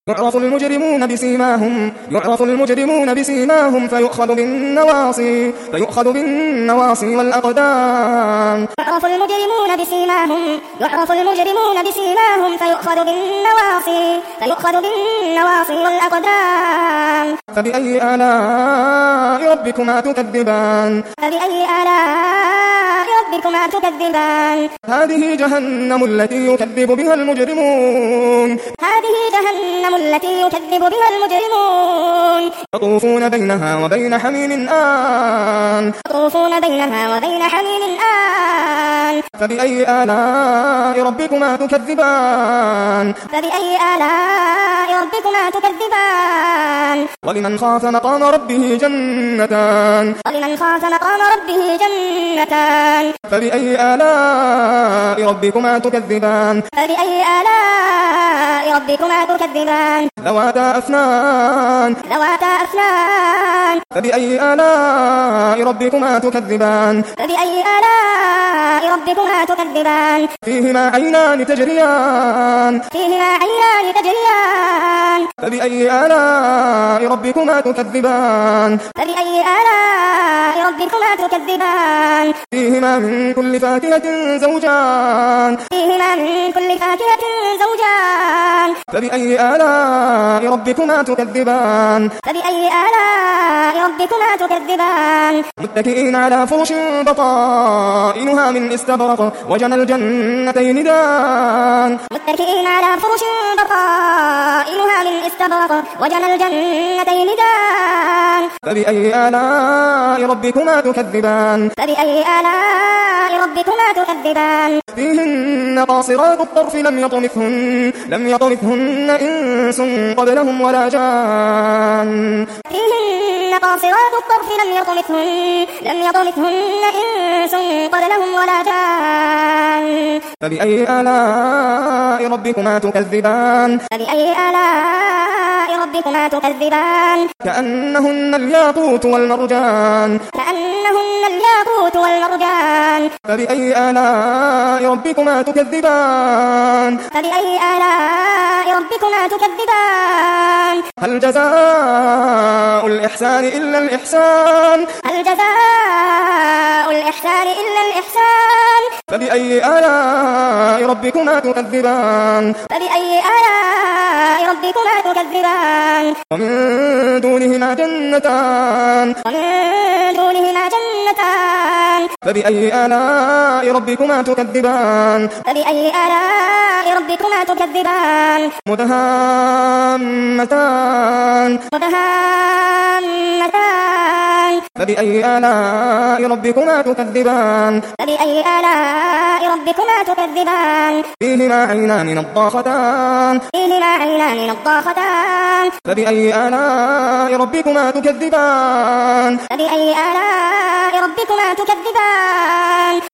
يعرف المجرمون بسيماهم فيؤخذ بالنواصي والأقدام. يعرف المجرمون بسيماهم فيؤخذ بالنواصي والأقدام. فبأي آلاء ربكما تكذبان؟ هذه جهنم التي يكذب بها المجرمون. يطوفون بينها وبين حميم آن. فبأي آلاء ربكما تكذبان؟ ولمن خاف مقام ربه جنتان. فبأي آلاء ربكما تكذبان؟ ذواتا أفنان. فبأي آلاء ربكما تكذبان؟ فيهما عينان تجريان. فبأي آلاء ربكما تكذبان؟ فيهما من كل فاكهة زوجان. فبأي آلاء ربكما تكذبان؟ متكئين على فرش بطائنها من استبرق وجنى الجنتين دان. فبأي آلاء ربكما تكذبان؟ فيهن قاصرات الطرف لم يطمثهن إنس قبلهم ولا جان. فبأي آلاء ربكما تكذبان؟ كأنهن الياقوت والمرجان. فبأي آلاء ربكما تكذبان؟ هل جزاء الإحسان إلا الإحسان؟ فبأي آلاء ربكما تكذبان؟ ومن دونهما جنتان. فبأي آلاء ربكما تكذبان؟ مدهامتان. فبأي آلاء ربكما تكذبان؟ فيهما عينان نضاختان. فبأي آلاء ربكما تكذبان؟